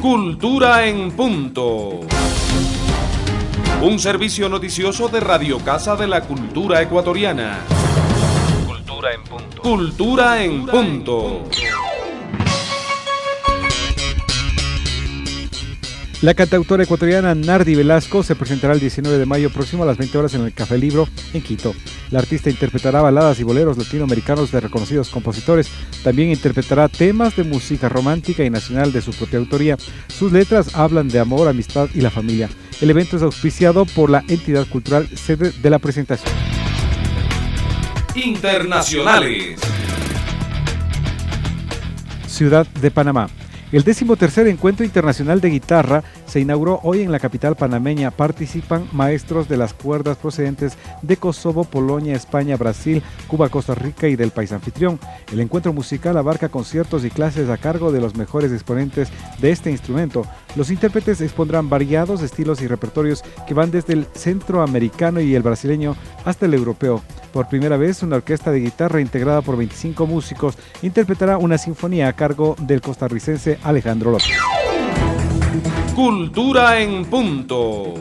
Cultura en Punto. Un servicio noticioso de Radio Casa de la Cultura Ecuatoriana. Cultura en Punto. Cultura en Punto. La cantautora ecuatoriana Nardi Velasco se presentará el 19 de mayo próximo a las 20 horas en el Café Libro en Quito. La artista interpretará baladas y boleros latinoamericanos de reconocidos compositores. También interpretará temas de música romántica y nacional de su propia autoría. Sus letras hablan de amor, amistad y la familia. El evento es auspiciado por la entidad cultural sede de la presentación. Internacionales. Ciudad de Panamá. El 13º Encuentro Internacional de Guitarra se inauguró hoy en la capital panameña. Participan maestros de las cuerdas procedentes de Kosovo, Polonia, España, Brasil, Cuba, Costa Rica y del país anfitrión. El encuentro musical abarca conciertos y clases a cargo de los mejores exponentes de este instrumento. Los intérpretes expondrán variados estilos y repertorios que van desde el centroamericano y el brasileño hasta el europeo. Por primera vez, una orquesta de guitarra integrada por 25 músicos interpretará una sinfonía a cargo del costarricense Alejandro López. Cultura en Punto.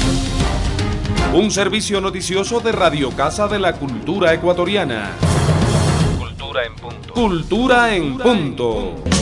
Un servicio noticioso de Radio Casa de la Cultura Ecuatoriana. Cultura en Punto. Cultura en Punto.